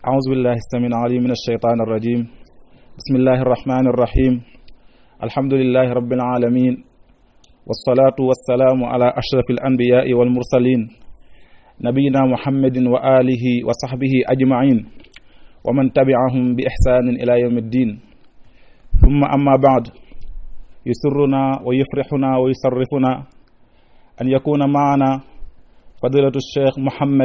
أعوذ بالله السميع العليم من الشيطان الرجيم. بسم الله الرحمن الرحيم. الحمد لله رب العالمين، والصلاة والسلام على أشرف الأنبياء والمرسلين نبينا محمد وآله وصحبه أجمعين ومن تبعهم بإحسان إلى يوم الدين. ثم أما بعد، يسرنا ويفرحنا ويصرفنا أن يكون معنا فضيلة الشيخ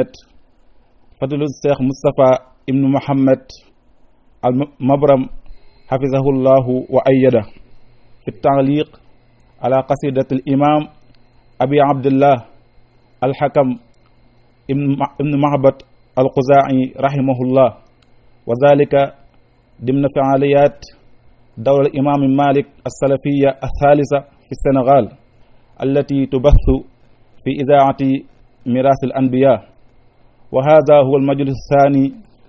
مصطفى ابن محمد المبرم حفظه الله وأيده في التعليق على قصيدة الإمام أبي عبد الله الحكم ابن معبد الخزاعي رحمه الله، وذلك ضمن فعاليات دولة الإمام مالك السلفية الثالثة في السنغال التي تبث في إذاعة ميراث الأنبياء. وهذا هو المجلس الثاني،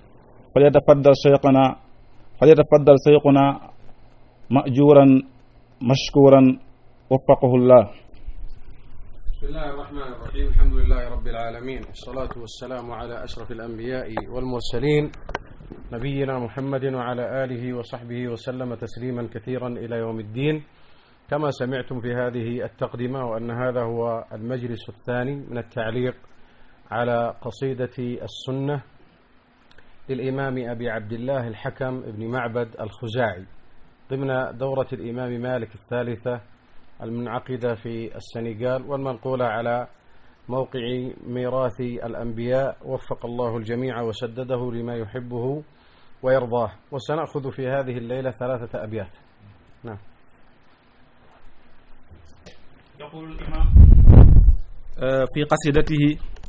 فليتفضل شيخنا مأجورا مشكورا وفقه الله. بسم الله الرحمن الرحيم. الحمد لله رب العالمين، والصلاة والسلام على أشرف الأنبياء والمرسلين نبينا محمد وعلى آله وصحبه وسلم تسليما كثيرا إلى يوم الدين. كما سمعتم في هذه التقدمة، وأن هذا هو المجلس الثاني من التعليق على قصيدة السنة للإمام أبي عبد الله الحكم ابن معبد الخزاعي ضمن دورة الإمام مالك الثالثة المنعقدة في السنغال والمنقولة على موقع ميراث الأنبياء. وفق الله الجميع وسدده لما يحبه ويرضاه. وسنأخذ في هذه الليلة 3 أبيات. نعم. يقول الإمام في قصيدته: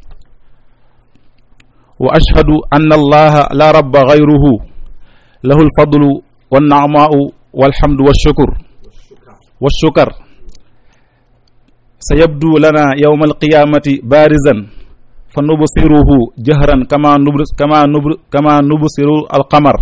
وأشهد أن الله لا رب غيره، له الفضل والنعماء والحمد والشكر سيبدو لنا يوم القيامة بارزا فنبصره جهرا كما نبصر القمر،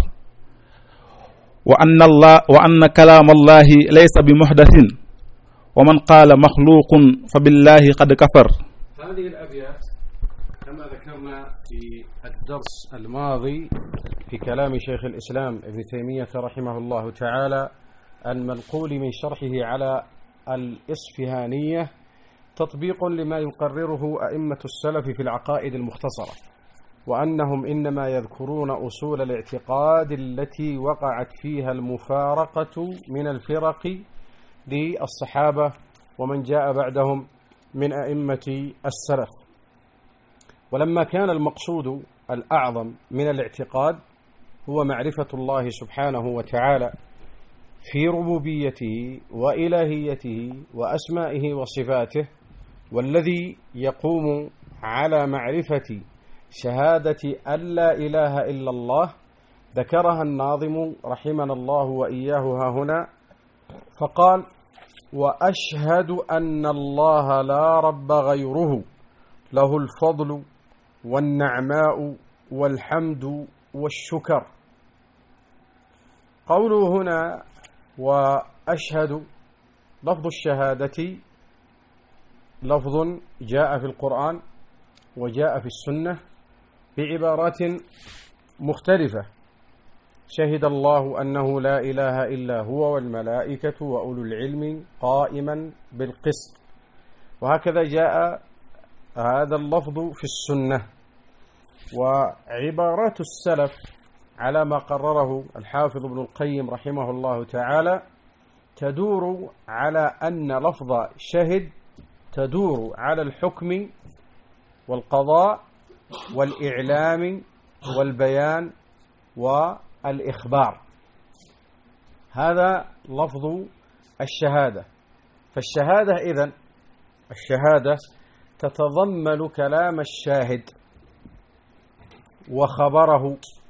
وأن كلام الله ليس بمحدث، ومن قال مخلوق فبالله قد كفر. هذه الأبيات كما ذكرنا في الدرس الماضي في كلام شيخ الإسلام ابن تيمية رحمه الله تعالى المنقول من شرحه على الإصفهانية، تطبيق لما يقرره أئمة السلف في العقائد المختصرة، وأنهم إنما يذكرون أصول الاعتقاد التي وقعت فيها المفارقة من الفرق للصحابة ومن جاء بعدهم من أئمة السلف. ولما كان المقصود الأعظم من الاعتقاد هو معرفة الله سبحانه وتعالى في ربوبيته وإلهيته وأسمائه وصفاته، والذي يقوم على معرفة شهادة أن لا إله إلا الله، ذكرها الناظم رحمنا الله وإياه ها هنا فقال: وأشهد أن الله لا رب غيره، له الفضل والنعماء والحمد والشكر. قوله هنا وأشهد، لفظ الشهادة لفظ جاء في القرآن وجاء في السنة بعبارات مختلفة. شهد الله أنه لا إله إلا هو والملائكة وأولو العلم قائما بالقسط، وهكذا جاء هذا اللفظ في السنة. وعبارات السلف على ما قرره الحافظ ابن القيم رحمه الله تعالى تدور على أن لفظ شهد تدور على الحكم والقضاء والإعلام والبيان والإخبار. هذا لفظ الشهادة. فالشهادة إذن الشهادة تتضمن كلام الشاهد وخبره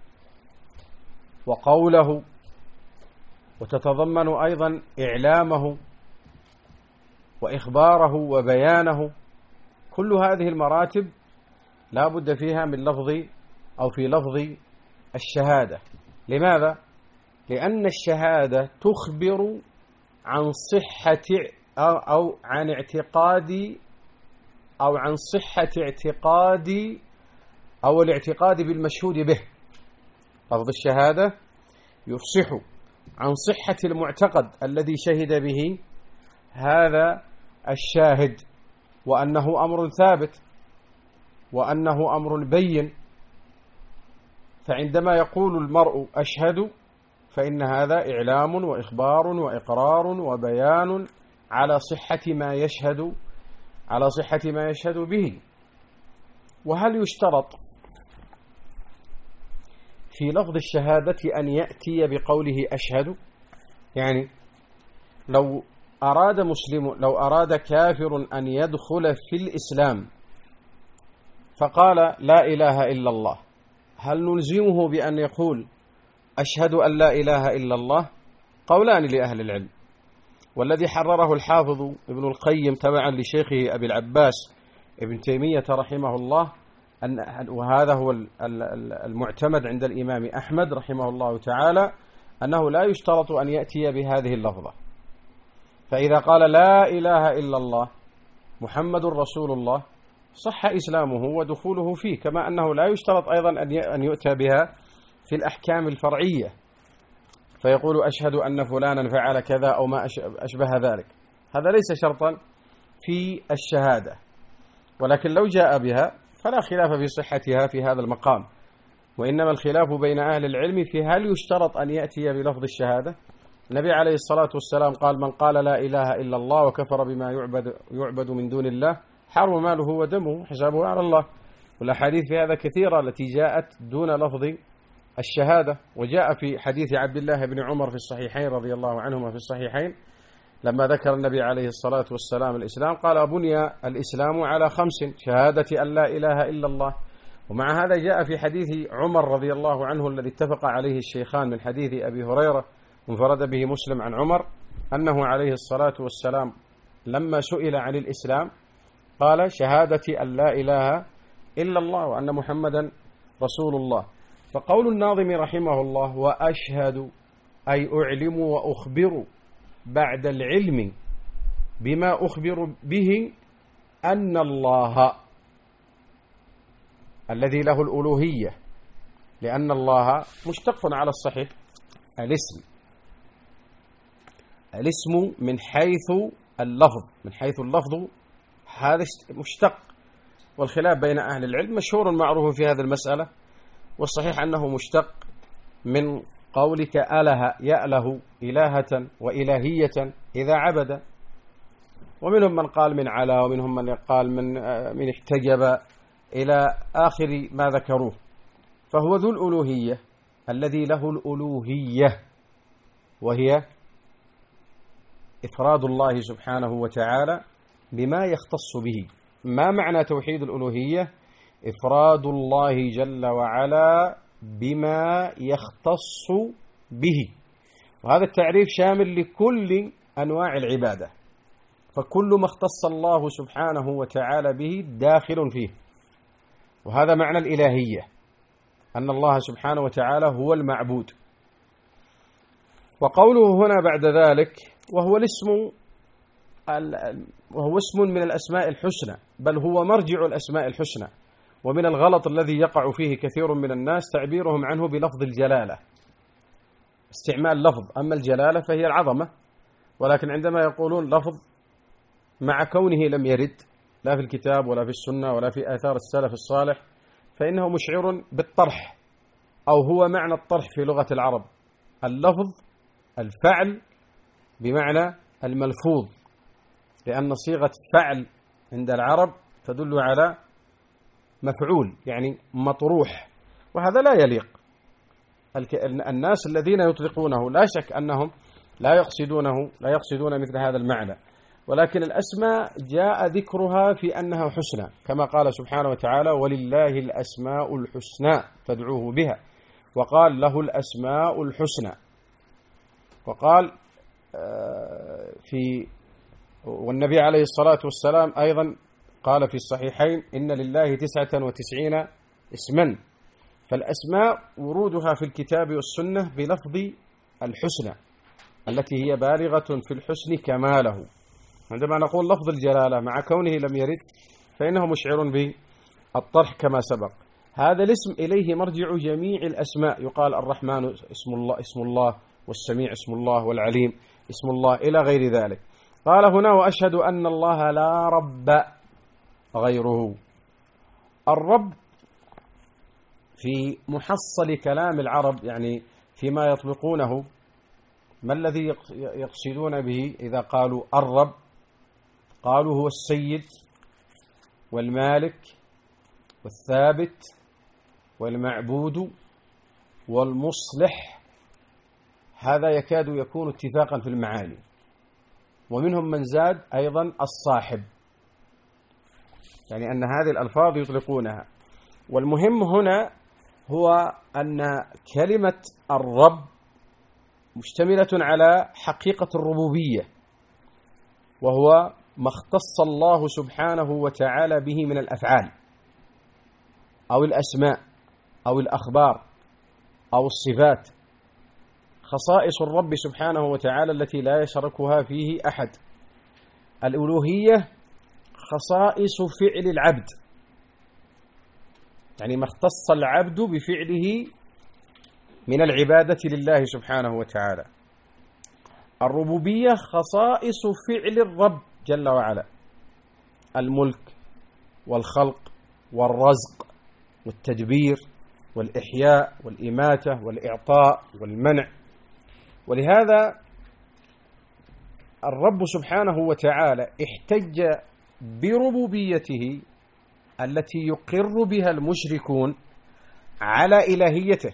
وقوله، وتتضمن أيضا إعلامه وإخباره وبيانه. كل هذه المراتب لا بد فيها من لفظ أو في لفظ الشهادة. لماذا؟ لأن الشهادة تخبر عن صحة أو عن اعتقاد أو عن صحة اعتقاد أو الاعتقاد بالمشهود به. لفظ الشهادة يفصح عن صحة المعتقد الذي شهد به هذا الشاهد، وأنه أمر ثابت وأنه أمر بين. فعندما يقول المرء أشهد فإن هذا إعلام وإخبار وإقرار وبيان على صحة ما يشهد به. وهل يشترط في لفظ الشهادة أن يأتي بقوله أشهد؟ يعني لو أراد كافر أن يدخل في الإسلام فقال لا إله إلا الله، هل نلزمه بأن يقول أشهد أن لا إله إلا الله؟ قولان لأهل العلم، والذي حرره الحافظ ابن القيم تبعا لشيخه أبي العباس ابن تيمية رحمه الله، وهذا هو المعتمد عند الإمام أحمد رحمه الله تعالى، أنه لا يشترط أن يأتي بهذه اللفظة. فإذا قال لا إله إلا الله محمد رسول الله صح إسلامه ودخوله فيه، كما أنه لا يشترط أيضا أن يؤتى بها في الأحكام الفرعية، فيقول أشهد أن فلانا فعل كذا أو ما أشبه ذلك. هذا ليس شرطا في الشهادة، ولكن لو جاء بها فلا خلاف في صحتها في هذا المقام، وإنما الخلاف بين أهل العلم في هل يشترط أن يأتي بلفظ الشهادة. النبي عليه الصلاة والسلام قال من قال لا إله إلا الله وكفر بما يعبد من دون الله حرم ماله ودمه حسابه على الله. والأحاديث في هذا كثيرة التي جاءت دون لفظ الشهادة. وجاء في حديث عبد الله بن عمر في الصحيحين رضي الله عنهما في الصحيحين لما ذكر النبي عليه الصلاة والسلام الإسلام قال بني الإسلام على 5: شهادة أن لا إله إلا الله. ومع هذا جاء في حديث عمر رضي الله عنه الذي اتفق عليه الشيخان من حديث أبي هريرة انفرد به مسلم عن عمر أنه عليه الصلاة والسلام لما سئل عن الإسلام قال شهادة أن لا إله إلا الله وأن محمدا رسول الله. فقول الناظم رحمه الله وأشهد أي أعلم وأخبر بعد العلم بما أخبر به أن الله الذي له الألوهية، لأن الله مشتق على الصحيح الاسم من حيث اللفظ هذا مشتق، والخلاف بين أهل العلم مشهور معروف في هذه المسألة، والصحيح أنه مشتق من قولك أله يأله إلهة وإلهية إذا عبد. ومنهم من قال من علا، ومنهم من قال من احتجب إلى آخر ما ذكروه. فهو ذو الألوهية الذي له الألوهية، وهي إفراد الله سبحانه وتعالى بما يختص به. ما معنى توحيد الألوهية؟ إفراد الله جل وعلا بما يختص به، وهذا التعريف شامل لكل أنواع العبادة، فكل ما اختص الله سبحانه وتعالى به داخل فيه. وهذا معنى الإلهية، أن الله سبحانه وتعالى هو المعبود. وقوله هنا بعد ذلك وهو اسم من الأسماء الحسنى، بل هو مرجع الأسماء الحسنى. ومن الغلط الذي يقع فيه كثير من الناس تعبيرهم عنه بلفظ الجلالة، استعمال لفظ، أما الجلالة فهي العظمة، ولكن عندما يقولون لفظ مع كونه لم يرد لا في الكتاب ولا في السنة ولا في آثار السلف الصالح فإنه مشعر بالطرح، أو هو معنى الطرح في لغة العرب. اللفظ الفعل بمعنى الملفوظ، لأن صيغة فعل عند العرب تدل على مفعول يعني مطروح، وهذا لا يليق. الناس الذين يطلقونه لا شك أنهم لا يقصدون مثل هذا المعنى، ولكن الأسماء جاء ذكرها في أنها حسنى، كما قال سبحانه وتعالى ولله الأسماء الحسنى فادعوه بها، وقال له الأسماء الحسنى. وقال والنبي عليه الصلاة والسلام أيضا قال في الصحيحين إن لله 99 اسما. فالأسماء ورودها في الكتاب والسنة بلفظ الحسنى التي هي بالغة في الحسن كماله. عندما نقول لفظ الجلالة مع كونه لم يرد فإنه مشعر بالطرح كما سبق. هذا الاسم إليه مرجع جميع الأسماء، يقال الرحمن اسم الله، والسميع اسم الله، والعليم اسم الله، إلى غير ذلك. قال هنا: وأشهد أن الله لا رب غيره. الرب في محصل كلام العرب، يعني فيما يطلقونه، ما الذي يقصدون به إذا قالوا الرب؟ قالوا هو السيد والمالك والثابت والمعبود والمصلح. هذا يكاد يكون اتفاقا في المعاني. ومنهم من زاد أيضا الصاحب، يعني أن هذه الألفاظ يطلقونها. والمهم هنا هو أن كلمة الرب مشتملة على حقيقة الربوبية، وهو ما اختص الله سبحانه وتعالى به من الأفعال أو الأسماء أو الأخبار أو الصفات، خصائص الرب سبحانه وتعالى التي لا يشاركها فيه أحد. الألوهية خصائص فعل العبد، يعني ما اختص العبد بفعله من العبادة لله سبحانه وتعالى. الربوبية خصائص فعل الرب جل وعلا: الملك والخلق والرزق والتدبير والإحياء والإماتة والإعطاء والمنع. ولهذا الرب سبحانه وتعالى احتج بربوبيته التي يقر بها المشركون على إلهيته،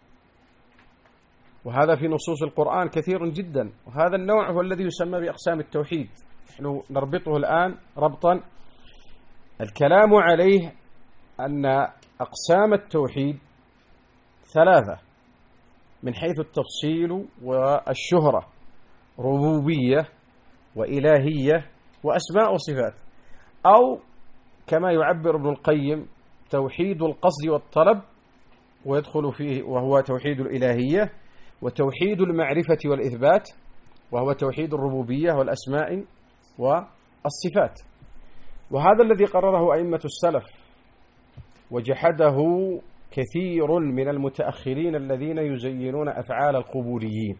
وهذا في نصوص القرآن كثير جدا. وهذا النوع هو الذي يسمى بأقسام التوحيد، نحن نربطه الآن ربطا. الكلام عليه أن أقسام التوحيد ثلاثة من حيث التفصيل والشهرة: ربوبية وإلهية وأسماء وصفات، أو كما يعبر ابن القيم: توحيد القصد والطلب، ويدخل فيه وهو توحيد الإلهية، وتوحيد المعرفة والإثبات، وهو توحيد الربوبية والأسماء والصفات. وهذا الذي قرره أئمة السلف، وجحده كثير من المتأخرين الذين يزينون أفعال القبوريين.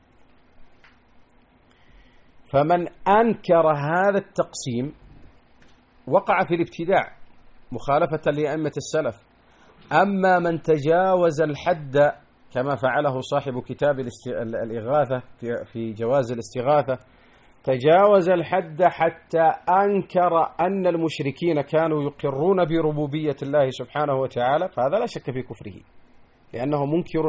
فمن أنكر هذا التقسيم وقع في الابتداع مخالفة لأئمة السلف. أما من تجاوز الحد كما فعله صاحب كتاب الإغاثة في جواز الاستغاثة، تجاوز الحد حتى أنكر أن المشركين كانوا يقرون بربوبية الله سبحانه وتعالى، فهذا لا شك في كفره، لأنه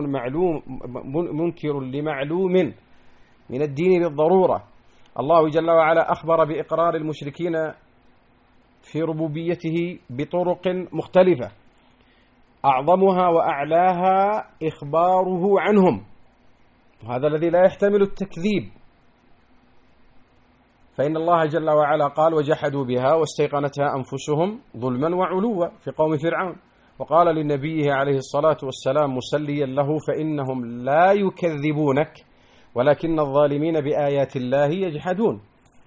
منكر لمعلوم من الدين بالضرورة. الله جل وعلا أخبر بإقرار المشركين في ربوبيته بطرق مختلفة، أعظمها وأعلاها إخباره عنهم، وهذا الذي لا يحتمل التكذيب. فإن الله جل وعلا قال: وجحدوا بها واستيقنتها أنفسهم ظلما وعلوا في قوم فرعون. وقال لنبيه عليه الصلاة والسلام مسليا له: فإنهم لا يكذبونك ولكن الظالمين بآيات الله يجحدون.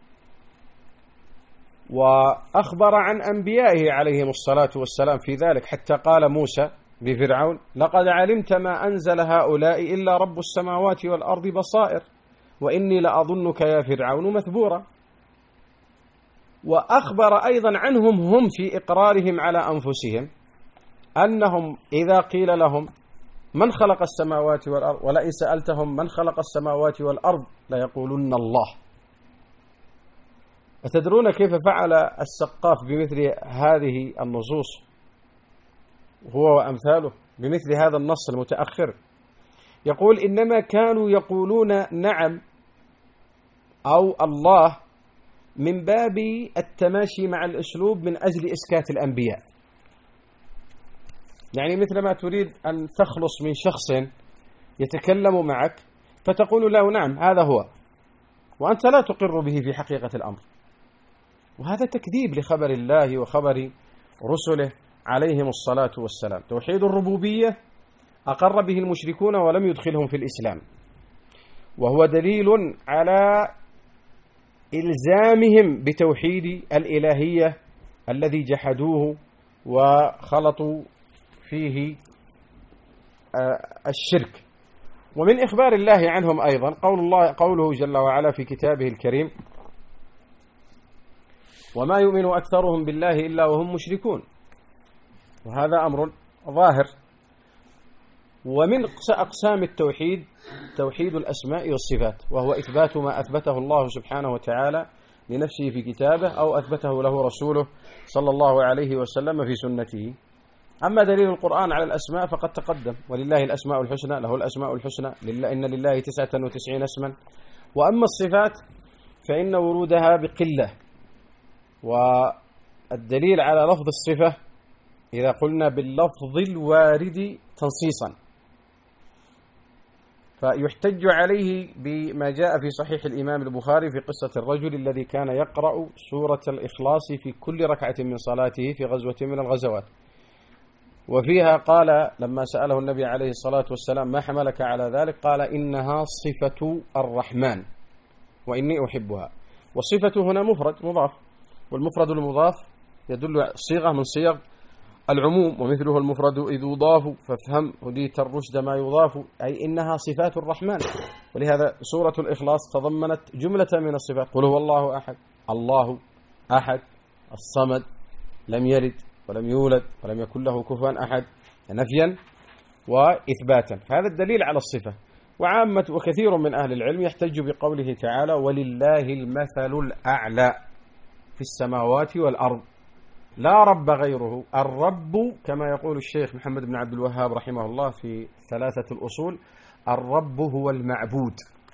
وأخبر عن أنبيائه عليهم الصلاة والسلام في ذلك، حتى قال موسى بفرعون: لقد علمت ما أنزل هؤلاء إلا رب السماوات والأرض بصائر وإني لأظنك يا فرعون مثبورا. وأخبر أيضا عنهم هم في إقرارهم على أنفسهم أنهم إذا قيل لهم من خلق السماوات والأرض، ولئن سألتهم من خلق السماوات والأرض ليقولن الله. أتدرون كيف فعل السقاف بمثل هذه النصوص هو وأمثاله بمثل هذا النص المتأخر؟ يقول: إنما كانوا يقولون نعم أو الله من باب التماشي مع الأسلوب من أجل إسكات الأنبياء. يعني مثل ما تريد أن تخلص من شخص يتكلم معك فتقول له نعم هذا هو، وأنت لا تقر به في حقيقة الأمر، وهذا تكذيب لخبر الله وخبر رسله عليهم الصلاة والسلام. توحيد الربوبية أقر به المشركون ولم يدخلهم في الإسلام، وهو دليل على إلزامهم بتوحيد الإلهية الذي جحدوه وخلطوا فيه الشرك. ومن إخبار الله عنهم أيضا قوله جل وعلا في كتابه الكريم: وما يؤمن أكثرهم بالله إلا وهم مشركون. وهذا أمر ظاهر. ومن أقسام التوحيد توحيد الأسماء والصفات، وهو إثبات ما أثبته الله سبحانه وتعالى لنفسه في كتابه أو أثبته له رسوله صلى الله عليه وسلم في سنته. أما دليل القرآن على الأسماء فقد تقدم: ولله الأسماء الحسنى، له الأسماء الحسنى، إن لله 99 اسما. وأما الصفات فإن ورودها بقلة، والدليل على لفظ الصفة إذا قلنا باللفظ الوارد تنصيصا فيحتج عليه بما جاء في صحيح الإمام البخاري في قصة الرجل الذي كان يقرأ سورة الإخلاص في كل ركعة من صلاته في غزوة من الغزوات، وفيها قال لما سأله النبي عليه الصلاة والسلام: ما حملك على ذلك؟ قال: إنها صفة الرحمن وإني أحبها. والصفة هنا مفرد مضاف، والمفرد المضاف يدل صيغة من صيغ العموم، ومثله المفرد إذ يضاف فافهم هديت الرشد ما يضاف، أي إنها صفات الرحمن. ولهذا سورة الإخلاص تضمنت جملة من الصفات: قل هو الله أحد، الله أحد، الصمد، لم يلد ولم يولد ولم يكن له كفوا أحد، نفيا وإثباتا. فهذا الدليل على الصفة. وعامة وكثير من أهل العلم يحتج بقوله تعالى: ولله المثل الأعلى في السماوات والأرض لا رب غيره. الرب كما يقول الشيخ محمد بن عبد الوهاب رحمه الله في 3 الأصول: الرب هو المعبود،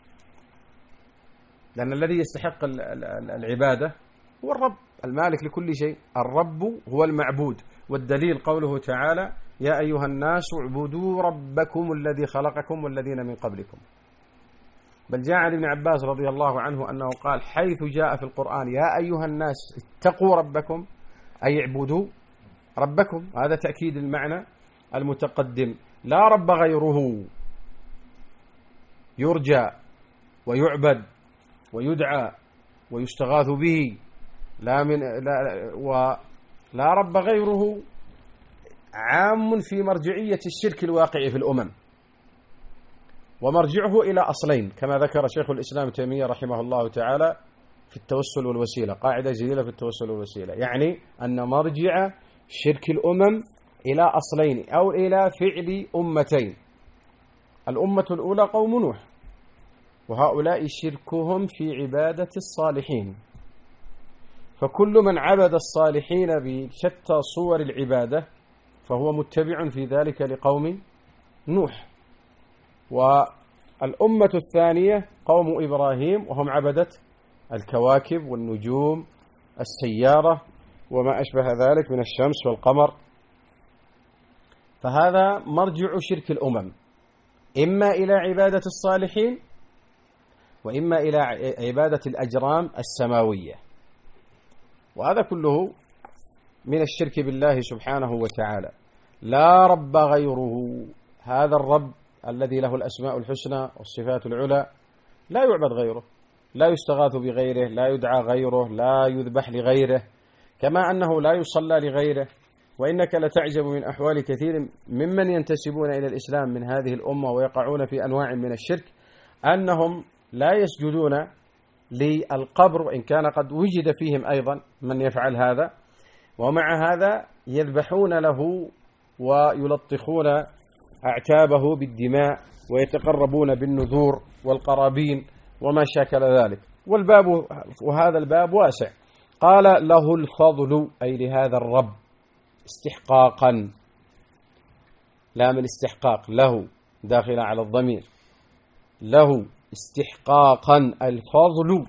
لأن الذي يستحق العبادة هو الرب المالك لكل شيء. الرب هو المعبود. والدليل قوله تعالى: يا أيها الناس اعبدوا ربكم الذي خلقكم والذين من قبلكم. بل جاء عن ابن عباس رضي الله عنه أنه قال: حيث جاء في القرآن يا أيها الناس اتقوا ربكم، أي اعبدوا ربكم. هذا تأكيد المعنى المتقدم. لا رب غيره يرجى ويعبد ويدعى ويستغاث به، ولا رب غيره عام في مرجعية الشرك الواقع في الأمم، ومرجعه إلى أصلين كما ذكر شيخ الإسلام تيمية رحمه الله تعالى في التوسل والوسيلة، قاعدة جليلة في التوسل والوسيلة، يعني أن مرجع شرك الأمم إلى أصلين أو إلى فعل أمتين. الأمة الأولى قوم نوح، وهؤلاء شركهم في عبادة الصالحين، فكل من عبد الصالحين بشتى صور العبادة فهو متبع في ذلك لقوم نوح. والأمة الثانية قوم إبراهيم، وهم عبدة الكواكب والنجوم، السيارة وما أشبه ذلك من الشمس والقمر. فهذا مرجع شرك الأمم، إما إلى عبادة الصالحين وإما إلى عبادة الأجرام السماوية، وهذا كله من الشرك بالله سبحانه وتعالى. لا رب غيره، هذا الرب الذي له الأسماء الحسنى والصفات العلى لا يعبد غيره، لا يستغاث بغيره، لا يدعى غيره، لا يذبح لغيره، كما أنه لا يصلى لغيره. وإنك لتعجب من أحوال كثير ممن ينتسبون إلى الإسلام من هذه الأمة ويقعون في أنواع من الشرك، أنهم لا يسجدون للقبر، وإن كان قد وجد فيهم أيضا من يفعل هذا، ومع هذا يذبحون له ويلطخون أعتابه بالدماء ويتقربون بالنذور والقرابين وما شاكل ذلك. وهذا الباب واسع. قال: له الفضل، أي لهذا الرب استحقاقا، لا من استحقاق، له داخل على الضمير، له استحقاقا الفضل،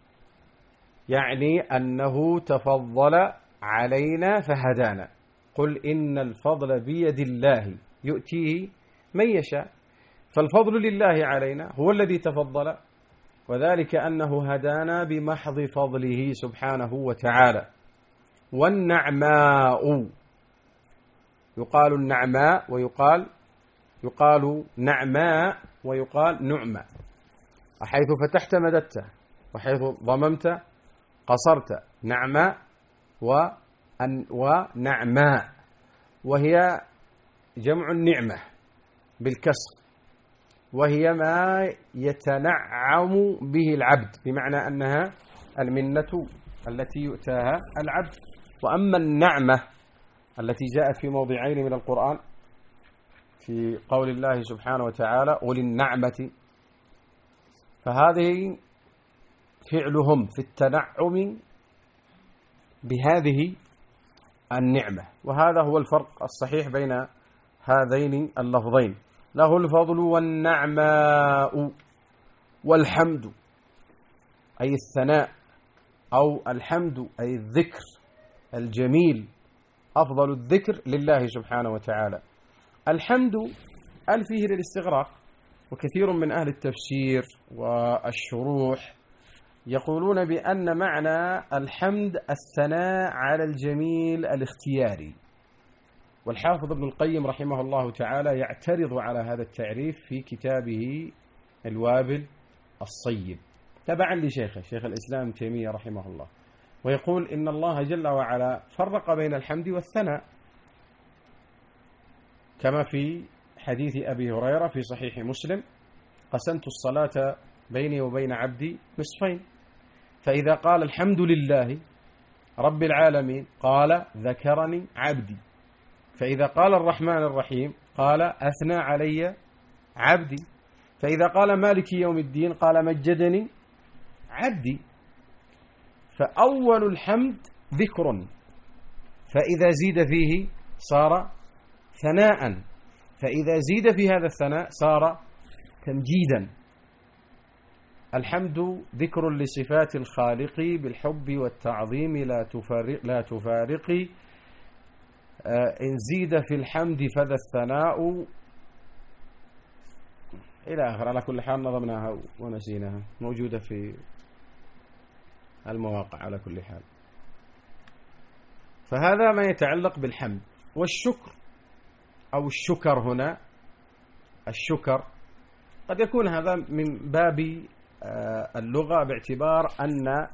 يعني أنه تفضل علينا فهدانا. قل إن الفضل بيد الله يؤتيه من يشاء. فالفضل لله علينا، هو الذي تفضل، وذلك أنه هدانا بمحض فضله سبحانه وتعالى. والنعماء، يقال النعماء يقال نعماء ويقال نعمة، وحيث فتحت مددت وحيث ضممت قصرت، نعماء ونعماء، وهي جمع النعمة بالكسر، وهي ما يتنعم به العبد، بمعنى أنها المنة التي يؤتاها العبد. وأما النعمة التي جاءت في موضعين من القرآن في قول الله سبحانه وتعالى أولي النعمة، فهذه فعلهم في التنعم بهذه النعمة. وهذا هو الفرق الصحيح بين هذين اللفظين. له الفضل والنعماء والحمد أي الثناء، أو الحمد أي الذكر الجميل، أفضل الذكر لله سبحانه وتعالى. الحمد فيه للاستغراق، وكثير من أهل التفسير والشروح يقولون بأن معنى الحمد الثناء على الجميل الاختياري. والحافظ ابن القيم رحمه الله تعالى يعترض على هذا التعريف في كتابه الوابل الصيب تبعا لشيخه شيخ الإسلام تيمية رحمه الله، ويقول إن الله جل وعلا فرق بين الحمد والثناء، كما في حديث أبي هريرة في صحيح مسلم: قسمت الصلاة بيني وبين عبدي نصفين، فإذا قال الحمد لله رب العالمين قال ذكرني عبدي، فإذا قال الرحمن الرحيم قال أثنى علي عبدي، فإذا قال مالك يوم الدين قال مجدني عبدي. فأول الحمد ذكر، فإذا زيد فيه صار ثناء، فإذا زيد في هذا الثناء صار تمجيدا. الحمد ذكر لصفات الخالق بالحب والتعظيم لا تفارقي، إن زيد في الحمد فذا الثناء، إلى آخر. على كل حال نظمناها ونسيناها، موجودة في المواقع على كل حال. فهذا ما يتعلق بالحمد. والشكر أو الشكر هنا، الشكر قد يكون هذا من باب اللغة، باعتبار أن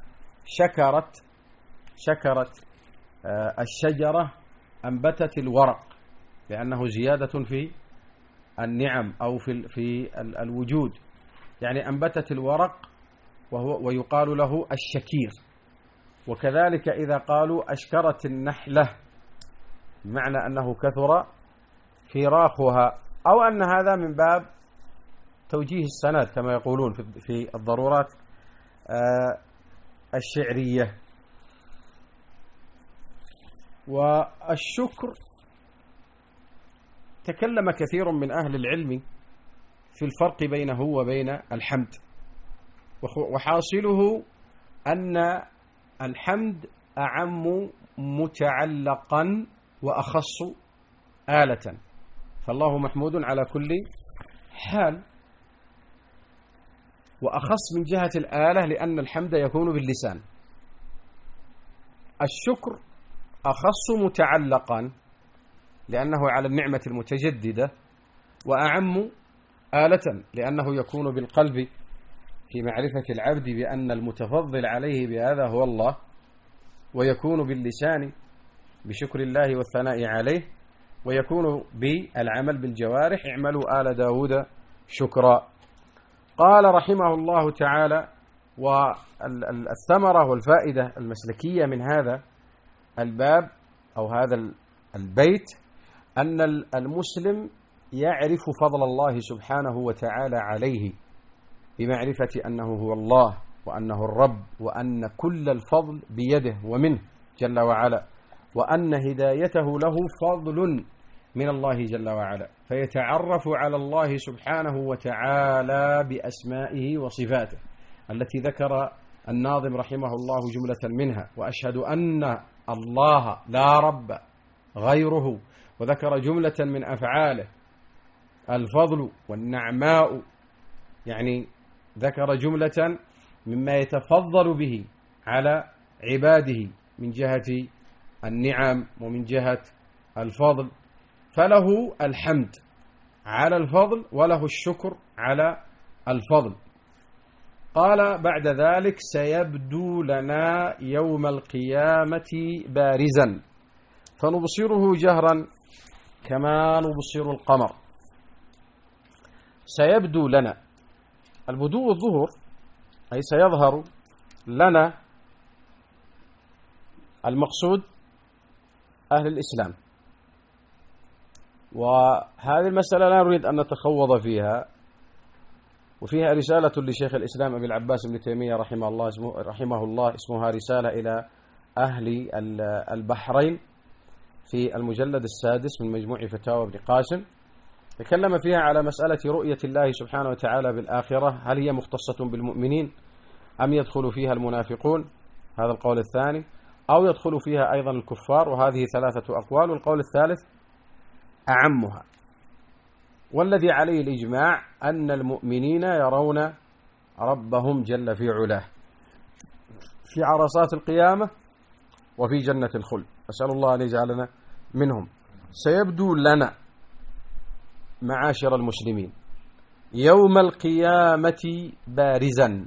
شكرت الشجرة أنبتت الورق، لأنه زيادة في النعم أو في الوجود، يعني أنبتت الورق، ويقال له الشكير. وكذلك إذا قالوا أشكرت النحلة، بمعنى أنه كثر فراخها، أو أن هذا من باب توجيه السند كما يقولون في الضرورات الشعرية. والشكر تكلم كثير من أهل العلم في الفرق بينه وبين الحمد، وحاصله أن الحمد أعم متعلقا وأخص آلة، فالله محمود على كل حال، وأخص من جهة الآلة لأن الحمد يكون باللسان. الشكر أخص متعلقا لأنه على النعمة المتجددة، وأعم آلة لأنه يكون بالقلب في معرفة العبد بأن المتفضل عليه بهذا هو الله، ويكون باللسان بشكر الله والثناء عليه، ويكون بالعمل بالجوارح: اعملوا آل داود شكرا. قال رحمه الله تعالى: والثمرة والفائدة المسلكية من هذا الباب أو هذا البيت أن المسلم يعرف فضل الله سبحانه وتعالى عليه بمعرفة أنه هو الله، وأنه الرب، وأن كل الفضل بيده ومنه جل وعلا، وأن هدايته له فضل من الله جل وعلا، فيتعرف على الله سبحانه وتعالى بأسمائه وصفاته التي ذكر الناظم رحمه الله جملة منها: وأشهد أن الله لا رب غيره، وذكر جملة من أفعاله: الفضل والنعماء، يعني ذكر جملة مما يتفضل به على عباده من جهة النعم ومن جهة الفضل، فله الحمد على الفضل وله الشكر على الفضل. قال بعد ذلك: سيبدو لنا يوم القيامة بارزا فنبصره جهرا كما نبصر القمر. سيبدو لنا البدو الظهور، أي سيظهر لنا المقصود أهل الإسلام. وهذه المسألة لا نريد أن نتخوض فيها، وفيها رسالة لشيخ الإسلام أبي العباس ابن تيمية رحمه الله اسمها رسالة إلى أهل البحرين في المجلد السادس من مجموع فتاوى ابن قاسم. تكلم فيها على مسألة رؤية الله سبحانه وتعالى بالآخرة، هل هي مختصة بالمؤمنين أم يدخل فيها المنافقون؟ هذا القول الثاني. أو يدخل فيها أيضا الكفار؟ وهذه ثلاثة أقوال، والقول الثالث أعمها، والذي عليه الإجماع أن المؤمنين يرون ربهم جل في علاه في عرصات القيامة وفي جنة الخلد، أسأل الله أن يجعلنا منهم. سيبدو لنا معاشر المسلمين يوم القيامة بارزا.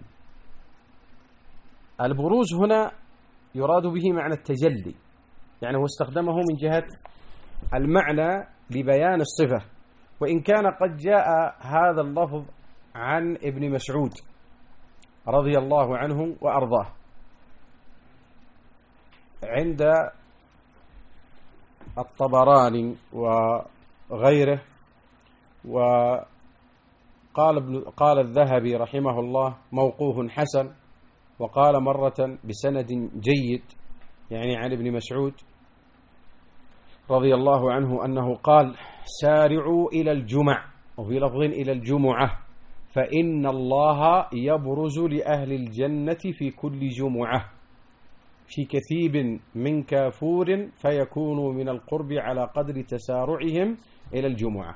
البروز هنا يراد به معنى التجلي، يعني هو استخدمه من جهة المعنى لبيان الصفة، وإن كان قد جاء هذا اللفظ عن ابن مسعود رضي الله عنه وأرضاه عند الطبراني وغيره. وقال الذهبي رحمه الله موقوف حسن، وقال مرة بسند جيد يعني عن ابن مسعود رضي الله عنه أنه قال: سارعوا إلى الجمع، وفي لفظ إلى الجمعة، فإن الله يبرز لأهل الجنة في كل جمعة في كثيب من كافور، فيكونوا من القرب على قدر تسارعهم إلى الجمعة.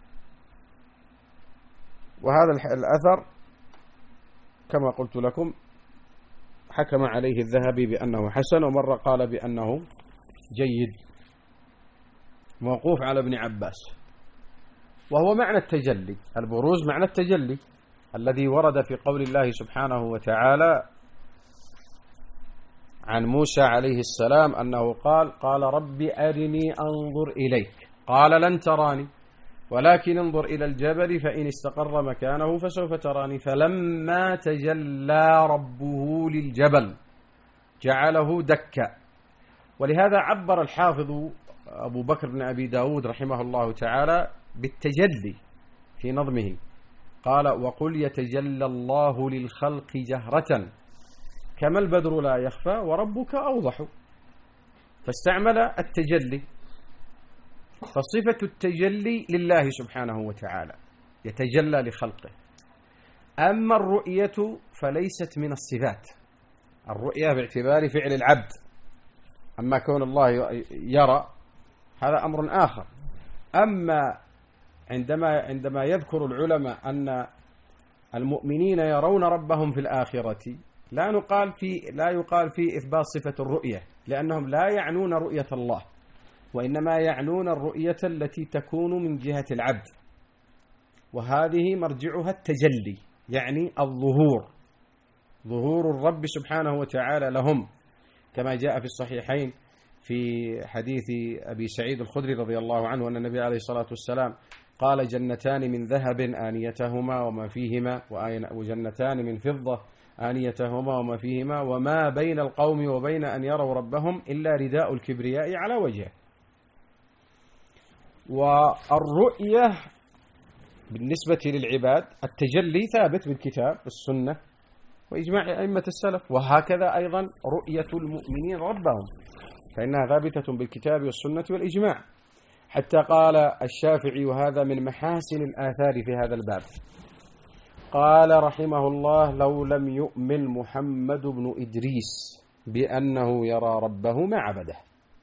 وهذا الأثر كما قلت لكم حكم عليه الذهبي بأنه حسن، ومرة قال بأنه جيد، موقوف على ابن عباس. وهو معنى التجلي، البروز معنى التجلي الذي ورد في قول الله سبحانه وتعالى عن موسى عليه السلام أنه قال رب أرني أنظر إليك، قال لن تراني ولكن انظر إلى الجبل فإن استقر مكانه فسوف تراني، فلما تجلى ربه للجبل جعله دكا. ولهذا عبر الحافظ أبو بكر بن أبي داود رحمه الله تعالى بالتجلي في نظمه، قال: وقل يتجلى الله للخلق جهرة كما البدر لا يخفى وربك أوضح، فاستعمل التجلي. فصفة التجلي لله سبحانه وتعالى يتجلى لخلقه. أما الرؤية فليست من الصفات، الرؤية باعتبار فعل العبد، أما كون الله يرى هذا أمر آخر. أما عندما يذكر العلماء أن المؤمنين يرون ربهم في الآخرة، لا يقال في إثبات صفة الرؤية، لأنهم لا يعنون رؤية الله، وإنما يعنون الرؤية التي تكون من جهة العبد، وهذه مرجعها التجلي، يعني الظهور، ظهور الرب سبحانه وتعالى لهم، كما جاء في الصحيحين في حديث أبي سعيد الخدري رضي الله عنه أن النبي عليه الصلاة والسلام قال: جنتان من ذهب آنيتهما وما فيهما، وجنتان من فضة آنيتهما وما فيهما، وما بين القوم وبين أن يروا ربهم إلا رداء الكبرياء على وجهه. والرؤية بالنسبة للعباد التجلي ثابت بالكتاب والسنة وإجماع أئمة السلف، وهكذا أيضا رؤية المؤمنين ربهم فإنها ثابتة بالكتاب والسنة والإجماع. حتى قال الشافعي، وهذا من محاسن الآثار في هذا الباب، قال رحمه الله: لو لم يؤمن محمد بن إدريس بأنه يرى ربه ما عبده.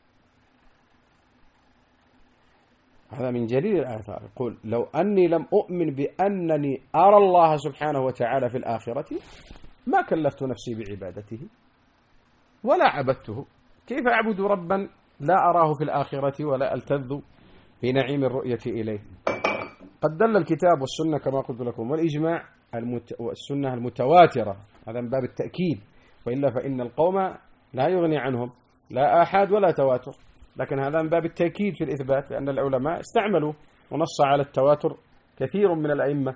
هذا من جليل الآثار، يقول: لو أني لم أؤمن بأنني أرى الله سبحانه وتعالى في الآخرة ما كلفت نفسي بعبادته ولا عبدته. كيف أعبد ربا لا أراه في الآخرة ولا ألتذ بنعيم الرؤية إليه؟ قد دل الكتاب والسنة كما قلت لكم، والإجماع والسنة المتواترة، هذا من باب التأكيد، وإلا فإن القوم لا يغني عنهم لا آحاد ولا تواتر. لكن هذا من باب التأكيد في الإثبات، لأن العلماء استعملوا ونص على التواتر كثير من الأئمة.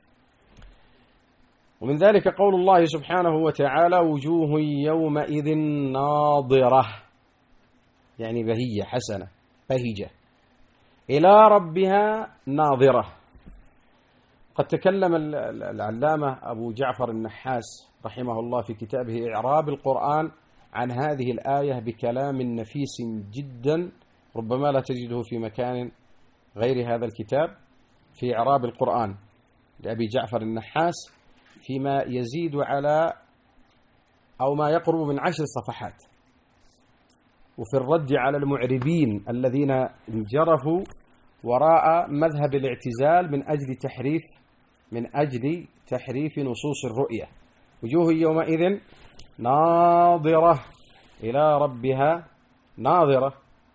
ومن ذلك قول الله سبحانه وتعالى: وجوه يومئذ ناظرة، يعني بهية حسنة بهجة، إلى ربها ناظرة. قد تكلم العلامة أبو جعفر النحاس رحمه الله في كتابه إعراب القرآن عن هذه الآية بكلام نفيس جدا، ربما لا تجده في مكان غير هذا الكتاب، في إعراب القرآن لأبي جعفر النحاس، فيما يزيد على أو ما يقرب من 10 صفحات، وفي الرد على المعربين الذين انجرفوا وراء مذهب الاعتزال من أجل تحريف نصوص الرؤية. وجوه يومئذ ناظرة إلى ربها ناظرة.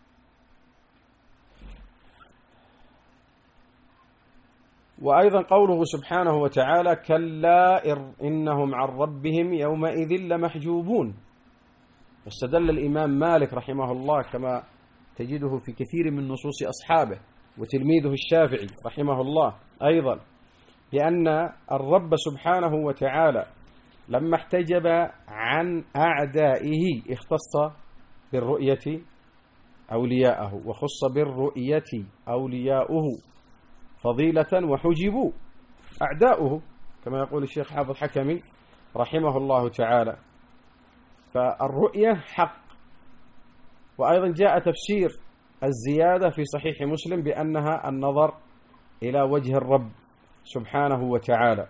وأيضا قوله سبحانه وتعالى: كلا إنهم عن ربهم يومئذ لمحجوبون. واستدل الإمام مالك رحمه الله كما تجده في كثير من نصوص أصحابه، وتلميذه الشافعي رحمه الله أيضا، بأن الرب سبحانه وتعالى لما احتجب عن أعدائه اختص بالرؤية أولياءه، وخص بالرؤية أولياؤه فضيلة وحجبوا أعداؤه، كما يقول الشيخ حافظ حكمي رحمه الله تعالى. فالرؤية حق. وأيضا جاء تفسير الزيادة في صحيح مسلم بأنها النظر إلى وجه الرب سبحانه وتعالى.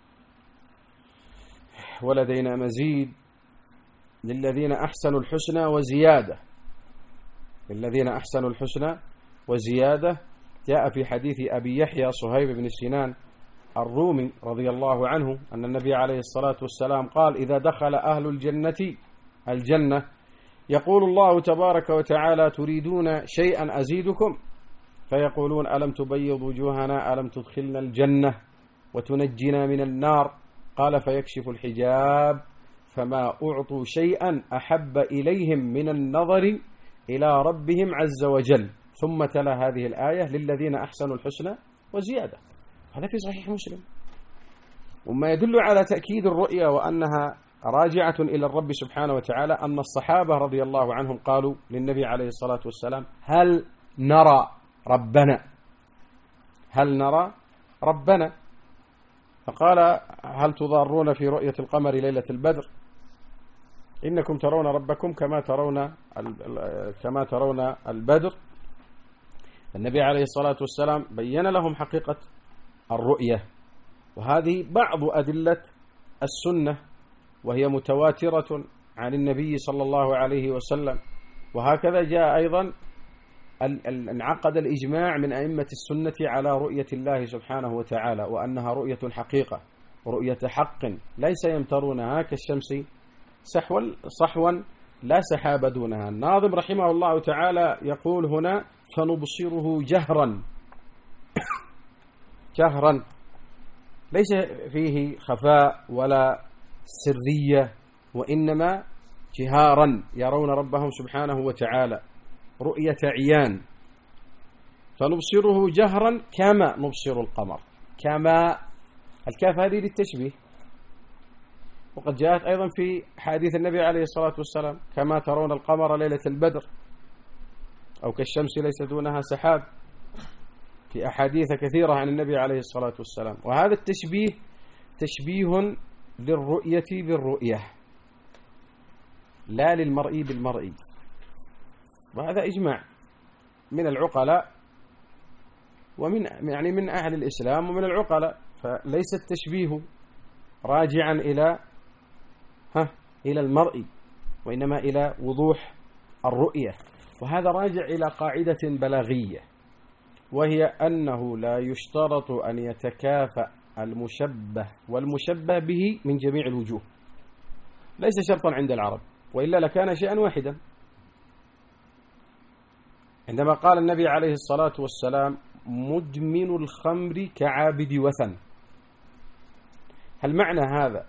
ولدينا مزيد: للذين أحسنوا الحسنى وزيادة. للذين أحسنوا الحسنى وزيادة جاء في حديث أبي يحيى صهيب بن سنان الرومي رضي الله عنه أن النبي عليه الصلاة والسلام قال: إذا دخل أهل الجنة يقول الله تبارك وتعالى: تريدون شيئا أزيدكم؟ فيقولون: ألم تبيض وجوهنا، ألم تدخلنا الجنة وتنجنا من النار؟ قال: فيكشف الحجاب فما أعطوا شيئا أحب إليهم من النظر إلى ربهم عز وجل. ثم تلا هذه الآية: للذين أحسنوا الحسنى وزيادة. هذا في صحيح مسلم. وما يدل على تأكيد الرؤيا وأنها راجعة إلى الرب سبحانه وتعالى أن الصحابة رضي الله عنهم قالوا للنبي عليه الصلاة والسلام: هل نرى ربنا؟ هل نرى ربنا؟ فقال: هل تضارون في رؤية القمر ليلة البدر؟ إنكم ترون ربكم كما ترون البدر. النبي عليه الصلاة والسلام بين لهم حقيقة الرؤية، وهذه بعض أدلة السنة، وهي متواترة عن النبي صلى الله عليه وسلم. وهكذا جاء أيضا انعقد الإجماع من أئمة السنة على رؤية الله سبحانه وتعالى، وأنها رؤية حقيقة، رؤية حق ليس يمترونها كالشمس صحوا لا سحاب دونها. الناظم رحمه الله تعالى يقول هنا: فنبصره جهرا ليس فيه خفاء ولا سرية، وإنما جهارا يرون ربهم سبحانه وتعالى رؤية عيان. فنبصره جهرا كما نبصر القمر. كما الكاف هذه للتشبيه، وقد جاءت أيضا في حديث النبي عليه الصلاة والسلام: كما ترون القمر ليلة البدر، أو كالشمس ليس دونها سحاب، في أحاديث كثيرة عن النبي عليه الصلاة والسلام. وهذا التشبيه تشبيه للرؤية بالرؤية، لا للمرئي بالمرئي. وهذا إجماع من العقلاء من أهل الإسلام ومن العقلاء. فليس التشبيه راجعا إلى المرئي، وإنما إلى وضوح الرؤية. وهذا راجع إلى قاعدة بلاغية، وهي أنه لا يشترط أن يتكافأ المشبه والمشبه به من جميع الوجوه. ليس شرطا عند العرب، وإلا لكان شيئا واحدا. عندما قال النبي عليه الصلاة والسلام: مدمن الخمر كعابد وثن، هل معنى هذا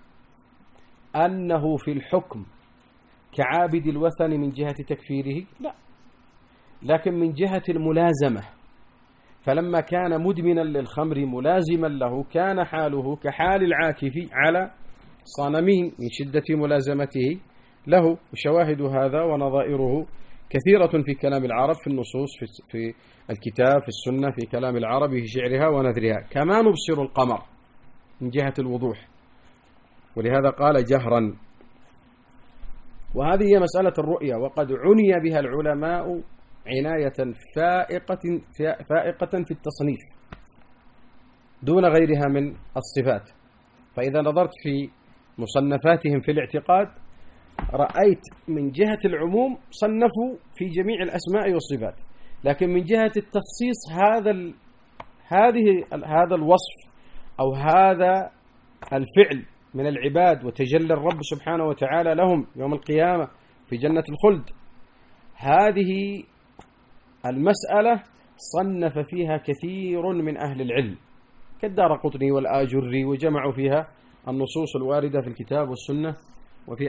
أنه في الحكم كعابد الوثن من جهة تكفيره؟ لا، لكن من جهة الملازمة، فلما كان مدمنا للخمر ملازما له كان حاله كحال العاكف على صنمه من شدة ملازمته له. وشواهد هذا ونظائره كثيرة في كلام العرب، في النصوص، في الكتاب، في السنة، في كلام العرب، في شعرها ونثرها. كما نبصر القمر من جهة الوضوح، ولهذا قال جهرا. وهذه هي مسألة الرؤية، وقد عني بها العلماء عناية فائقة في التصنيف دون غيرها من الصفات. فإذا نظرت في مصنفاتهم في الاعتقاد رأيت من جهة العموم صنفوا في جميع الأسماء والصفات، لكن من جهة التخصيص هذا الوصف أو هذا الفعل من العباد وتجلى الرب سبحانه وتعالى لهم يوم القيامة في جنة الخلد، هذه المسألة صنف فيها كثير من أهل العلم كالدارقطني والآجري، وجمعوا فيها النصوص الواردة في الكتاب والسنة وفي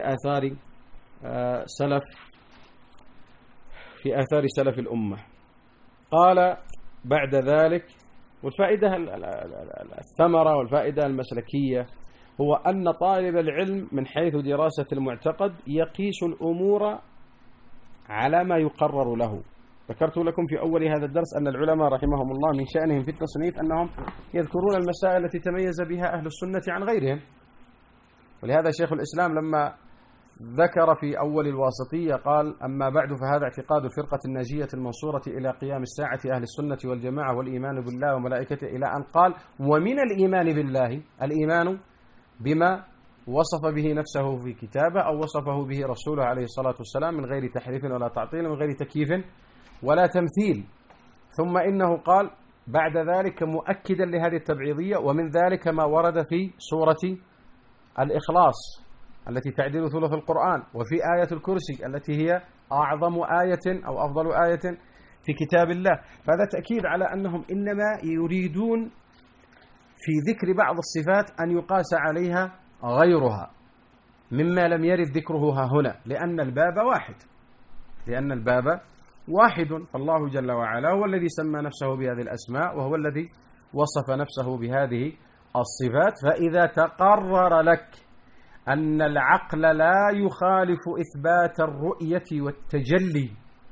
آثار سلف الأمة. قال بعد ذلك: والفائدة الثمرة والفائدة المسلكية هو أن طالب العلم من حيث دراسة المعتقد يقيس الأمور على ما يقرر له. ذكرت لكم في أول هذا الدرس أن العلماء رحمهم الله من شأنهم في التصنيف أنهم يذكرون المسائل التي تميز بها أهل السنة عن غيرهم. ولهذا شيخ الإسلام لما ذكر في أول الواسطية قال: أما بعد فهذا اعتقاد الفرقة الناجية المنصورة إلى قيام الساعة أهل السنة والجماعة والإيمان بالله وملائكته، إلى أن قال: ومن الإيمان بالله الإيمان بما وصف به نفسه في كتابه أو وصفه به رسوله عليه الصلاة والسلام من غير تحريف ولا تعطيل ومن غير تكييف ولا تمثيل. ثم إنه قال بعد ذلك مؤكدا لهذه التبعيضية: ومن ذلك ما ورد في سورة الإخلاص التي تعدل ثلث القرآن، وفي آية الكرسي التي هي أعظم آية أو أفضل آية في كتاب الله. فهذا تأكيد على أنهم إنما يريدون في ذكر بعض الصفات أن يقاس عليها غيرها مما لم يرد ذكره هنا، لأن الباب واحد. فالله جل وعلا هو الذي سمى نفسه بهذه الأسماء، وهو الذي وصف نفسه بهذه الصفات. فإذا تقرر لك أن العقل لا يخالف إثبات الرؤية والتجلي،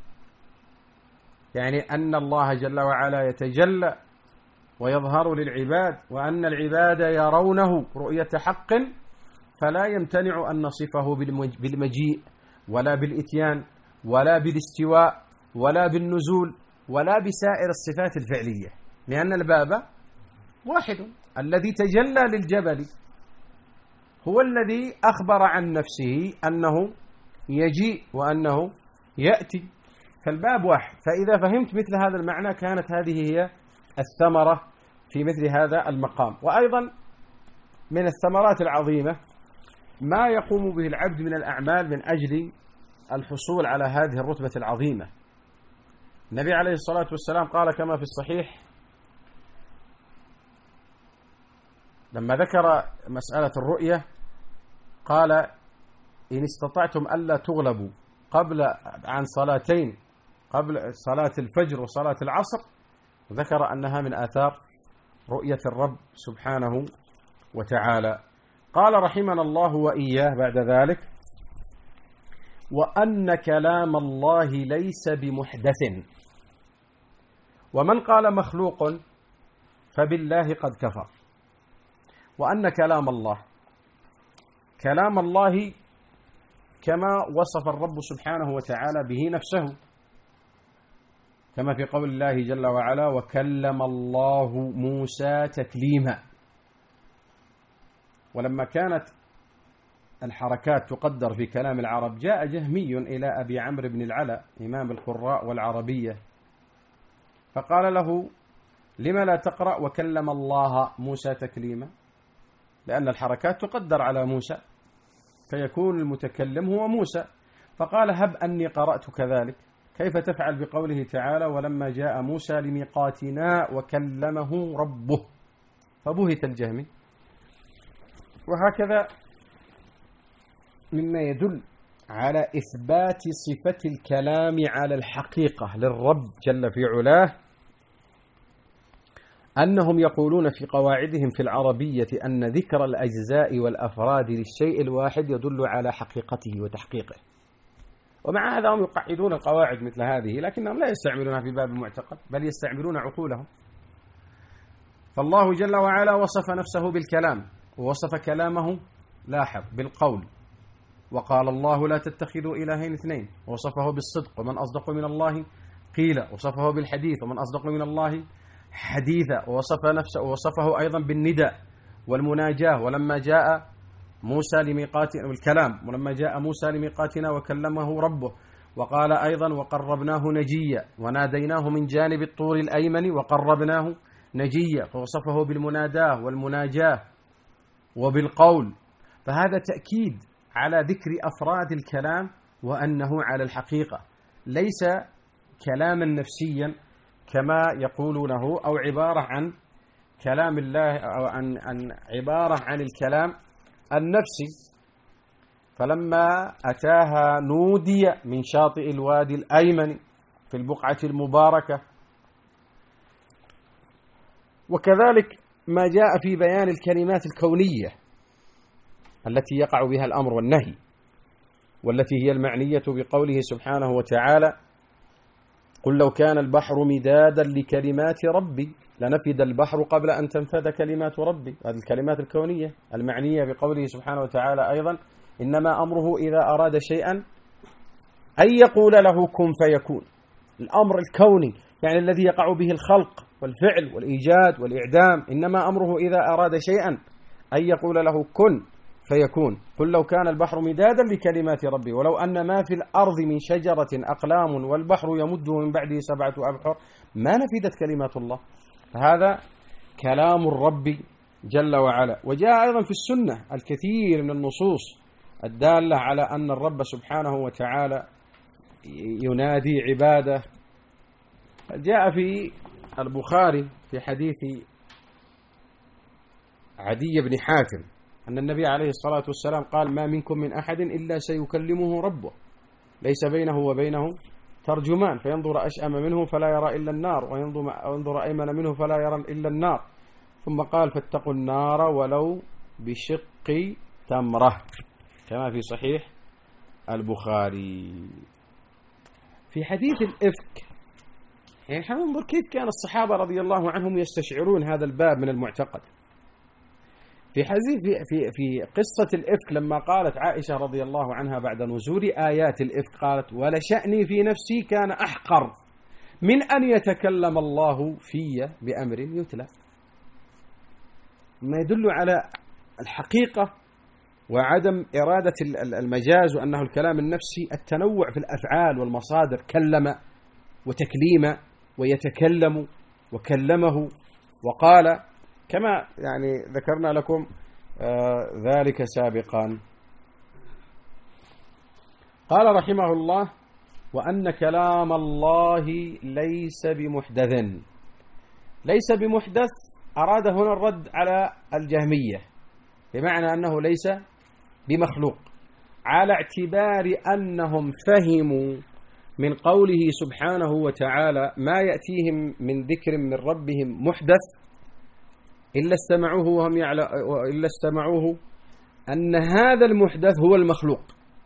يعني أن الله جل وعلا يتجلى ويظهر للعباد وأن العباد يرونه رؤية حق، فلا يمتنع أن نصفه بالمجيء ولا بالإتيان ولا بالاستواء ولا بالنزول ولا بسائر الصفات الفعلية، لأن الباب واحد. الذي تجلى للجبل هو الذي أخبر عن نفسه أنه يجيء وأنه يأتي، فالباب واحد. فإذا فهمت مثل هذا المعنى كانت هذه هي الثمرة في مثل هذا المقام. وأيضا من الثمرات العظيمة ما يقوم به العبد من الأعمال من أجل الحصول على هذه الرتبة العظيمة. النبي عليه الصلاة والسلام قال كما في الصحيح لما ذكر مسألة الرؤية قال: إن استطعتم ألا تغلبوا عن صلاتين قبل صلاة الفجر وصلاة العصر، ذكر أنها من آثار رؤية الرب سبحانه وتعالى. قال رحمنا الله وإياه بعد ذلك: وأن كلام الله ليس بمحدث، ومن قال مخلوق فبالله قد كفر. وأن كلام الله كما وصف الرب سبحانه وتعالى به نفسه، كما في قول الله جل وعلا: وكلم الله موسى تكليما. ولما كانت الحركات تقدر في كلام العرب جاء جهمي إلى أبي عمرو بن العلاء إمام القراء والعربية فقال له: لم لا تقرأ وكلم الله موسى تكليما؟ لأن الحركات تقدر على موسى فيكون المتكلم هو موسى. فقال: هب أني قرأت كذلك، كيف تفعل بقوله تعالى: ولما جاء موسى لميقاتنا وكلمه ربه؟ فبهت الجهمي. وهكذا مما يدل على إثبات صفة الكلام على الحقيقة للرب جل في علاه أنهم يقولون في قواعدهم في العربية أن ذكر الأجزاء والأفراد للشيء الواحد يدل على حقيقته وتحقيقه. ومع هذا هم يقعدون القواعد مثل هذه، لكنهم لا يستعملونها في باب المعتقد، بل يستعملون عقولهم. فالله جل وعلا وصف نفسه بالكلام، ووصف كلامه لاحظ بالقول، وقال الله لا تتخذوا إلهين اثنين، ووصفه بالصدق ومن أصدق من الله قيلا، وصفه بالحديث ومن أصدق من الله حديثا، ووصفه أيضا بالنداء والمناجاة ولما جاء موسى لميقاتنا والكلام ولما جاء موسى لميقاتنا وكلمه ربه، وقال أيضا وقربناه نجيا وناديناه من جانب الطور الأيمن وقربناه نجيا، فوصفه بالمناداة والمناجاة وبالقول. فهذا تأكيد على ذكر أفراد الكلام وأنه على الحقيقة، ليس كلاما نفسيا كما يقولونه، أو عبارة عن كلام الله، أو عن عبارة عن الكلام النفسي. فلما أتاها نودي من شاطئ الوادي الأيمن في البقعة المباركة. وكذلك ما جاء في بيان الكلمات الكونية التي يقع بها الأمر والنهي، والتي هي المعنية بقوله سبحانه وتعالى قل لو كان البحر مدادا لكلمات ربي لنفد البحر قبل أن تنفد كلمات ربي. هذه الكلمات الكونية المعنية بقوله سبحانه وتعالى أيضا إنما أمره إذا أراد شيئا أن يقول له كن فيكون. الأمر الكوني يعني الذي يقع به الخلق والفعل والإيجاد والإعدام، إنما أمره إذا أراد شيئا أن يقول له كن فيكون. قل لو كان البحر مدادا لكلمات ربي ولو أن ما في الأرض من شجرة أقلام والبحر يمده من بعده 7 أبحر ما نفدت كلمات الله. هذا كلام الرب جل وعلا. وجاء أيضا في السنة الكثير من النصوص الدالة على أن الرب سبحانه وتعالى ينادي عباده. جاء في البخاري في حديث عدي بن حاتم أن النبي عليه الصلاة والسلام قال ما منكم من أحد إلا سيكلمه ربه ليس بينه وبينه ترجمان فينظر أشأم منه فلا يرى إلا النار وينظر أيمن منه فلا يرى إلا النار، ثم قال فاتقوا النار ولو بشق تمرة كما في صحيح البخاري. في حديث الإفك يعني ننظر كيف كان الصحابة رضي الله عنهم يستشعرون هذا الباب من المعتقد. في قصة الإفك لما قالت عائشة رضي الله عنها بعد نزول آيات الإفك قالت ولشأني في نفسي كان أحقر من أن يتكلم الله في بأمر يتلى. ما يدل على الحقيقة وعدم إرادة المجاز وأنه الكلام النفسي التنوع في الأفعال والمصادر، كلم وتكليم ويتكلم وكلمه وقال كما يعني ذكرنا لكم ذلك سابقا. قال رحمه الله وأن كلام الله ليس بمحدث. ليس بمحدث أراد هنا الرد على الجهمية بمعنى أنه ليس بمخلوق، على اعتبار أنهم فهموا من قوله سبحانه وتعالى ما يأتيهم من ذكر من ربهم محدث إلا استمعوه أن هذا المحدث هو المخلوق،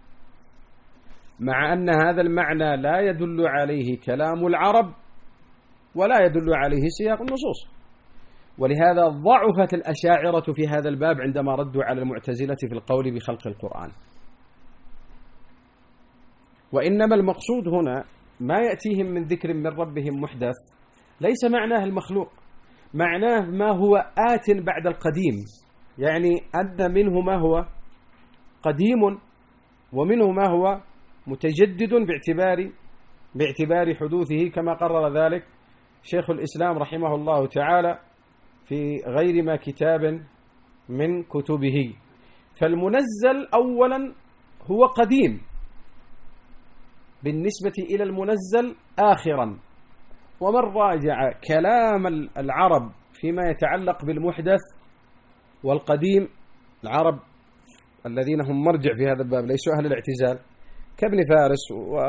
مع أن هذا المعنى لا يدل عليه كلام العرب ولا يدل عليه سياق النصوص. ولهذا ضعفت الأشاعرة في هذا الباب عندما ردوا على المعتزلة في القول بخلق القرآن. وإنما المقصود هنا ما يأتيهم من ذكر من ربهم محدث ليس معناه المخلوق، معناه ما هو آت بعد القديم، يعني أن منه ما هو قديم ومنه ما هو متجدد باعتبار حدوثه كما قرر ذلك شيخ الإسلام رحمه الله تعالى في غير ما كتاب من كتبه. فالمنزل أولا هو قديم بالنسبة إلى المنزل آخرا. ومن راجع كلام العرب فيما يتعلق بالمحدث والقديم، العرب الذين هم مرجع في هذا الباب ليسوا أهل الاعتزال، كابن فارس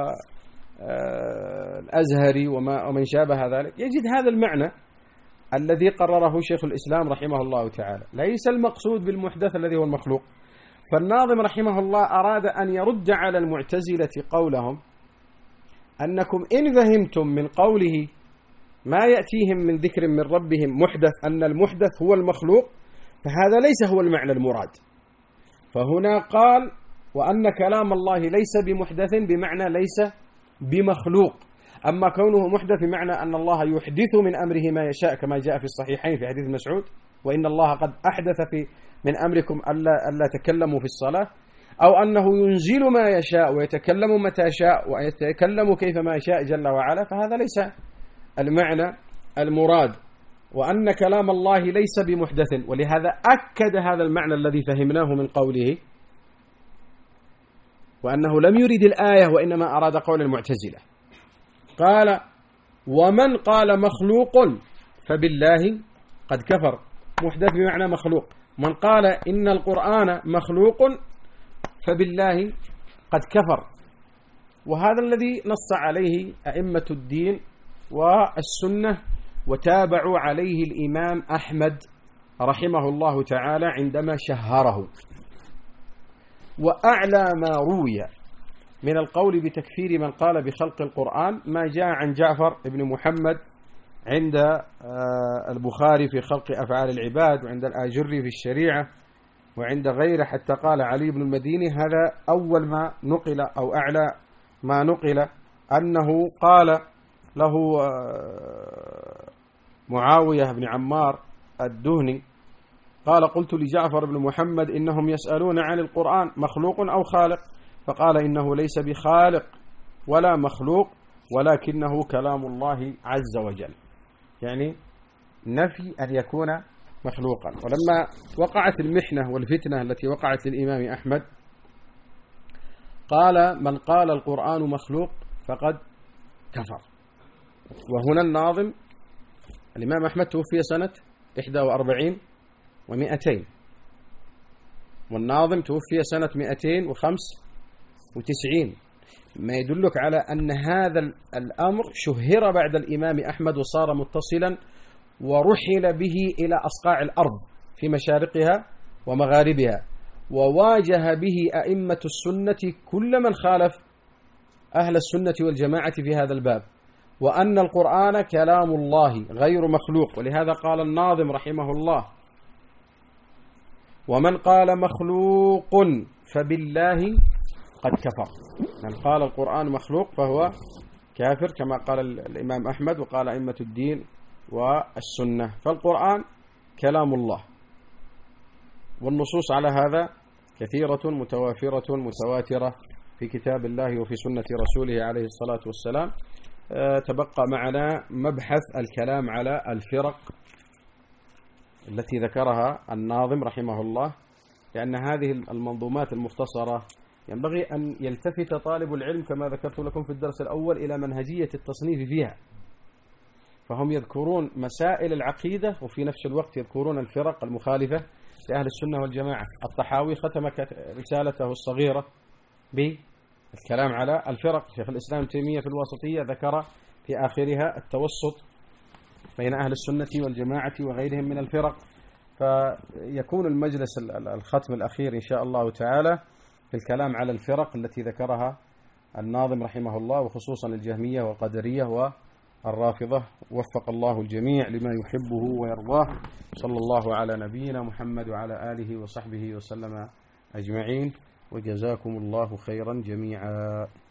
والأزهري ومن شابه ذلك، يجد هذا المعنى الذي قرره شيخ الإسلام رحمه الله تعالى. ليس المقصود بالمحدث الذي هو المخلوق. فالناظم رحمه الله أراد أن يرد على المعتزلة قولهم أنكم إن فهمتم من قوله ما يأتيهم من ذكر من ربهم محدث أن المحدث هو المخلوق، فهذا ليس هو المعنى المراد. فهنا قال وأن كلام الله ليس بمحدث بمعنى ليس بمخلوق. أما كونه محدث بمعنى أن الله يحدث من أمره ما يشاء كما جاء في الصحيحين في حديث مسعود: وإن الله قد أحدث من أمركم ألا تكلموا في الصلاة، أو أنه ينزل ما يشاء ويتكلم متى شاء ويتكلم كيفما يشاء جل وعلا، فهذا ليس المعنى المراد. وأن كلام الله ليس بمحدث، ولهذا أكد هذا المعنى الذي فهمناه من قوله وأنه لم يرد الآية وإنما أراد قول المعتزلة. قال: ومن قال مخلوق فبالله قد كفر. محدث بمعنى مخلوق. من قال إن القرآن مخلوق فبالله قد كفر. وهذا الذي نص عليه أئمة الدين والسنة، وتابعوا عليه الإمام أحمد رحمه الله تعالى عندما شهره. وأعلى ما روي من القول بتكفير من قال بخلق القرآن ما جاء عن جعفر بن محمد عند البخاري في خلق أفعال العباد، وعند الآجري في الشريعة، وعند غيره، حتى قال علي بن المديني هذا أول ما نقل أو أعلى ما نقل أنه قال له معاوية بن عمار الدهني قال: قلت لجعفر بن محمد إنهم يسألون عن القرآن مخلوق أو خالق، فقال: إنه ليس بخالق ولا مخلوق ولكنه كلام الله عز وجل. يعني نفي أن يكون مخلوقا. ولما وقعت المحنة والفتنة التي وقعت للإمام أحمد قال: من قال القرآن مخلوق فقد كفر. وهنا الناظم الإمام أحمد توفي سنة 41 و200، والناظم توفي سنة 295، ما يدلك على أن هذا الأمر شهر بعد الإمام أحمد وصار متصلا ورحل به إلى أصقاع الأرض في مشارقها ومغاربها، وواجه به أئمة السنة كل من خالف أهل السنة والجماعة في هذا الباب، وأن القرآن كلام الله غير مخلوق. ولهذا قال الناظم رحمه الله: ومن قال مخلوق فبالله قد كفر. من قال القرآن مخلوق فهو كافر كما قال الإمام أحمد وقال أئمة الدين والسنة. فالقرآن كلام الله، والنصوص على هذا كثيرة متوافرة متواترة في كتاب الله وفي سنة رسوله عليه الصلاة والسلام. تبقى معنا مبحث الكلام على الفرق التي ذكرها الناظم رحمه الله، لأن هذه المنظومات المختصرة ينبغي أن يلتفت طالب العلم كما ذكرت لكم في الدرس الأول إلى منهجية التصنيف فيها. فهم يذكرون مسائل العقيدة وفي نفس الوقت يذكرون الفرق المخالفة لأهل السنة والجماعة. الطحاوي ختم رسالته الصغيرة بالكلام على الفرق. شيخ الإسلام تيمية في الواسطية ذكر في آخرها التوسط بين أهل السنة والجماعة وغيرهم من الفرق. فيكون المجلس الختم الأخير إن شاء الله تعالى في الكلام على الفرق التي ذكرها الناظم رحمه الله، وخصوصا الجهمية والقدرية والرافضة. وفق الله الجميع لما يحبه ويرضاه. صلى الله على نبينا محمد وعلى آله وصحبه وسلم أجمعين، وجزاكم الله خيرا جميعا.